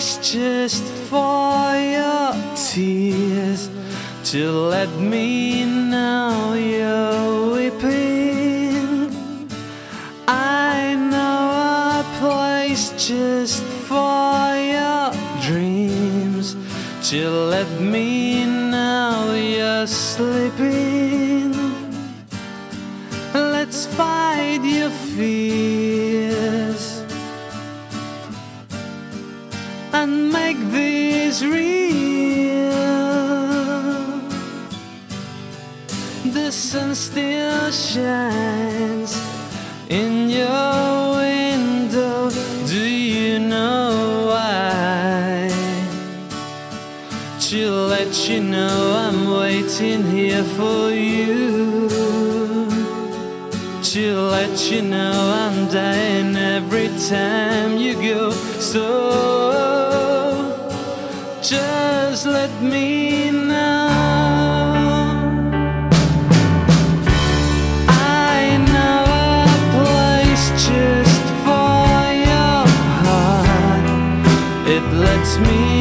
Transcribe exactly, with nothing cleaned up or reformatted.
place just for your tears, to let me know you're weeping. I know a place just for your dreams, to let me know you're sleeping. Let's fight your fears and make this real. The sun still shines in your window. Do you know why? To let you know I'm waiting here for you, to let you know I'm dying every time you go. So just let me know. I know a place just for your heart. It lets me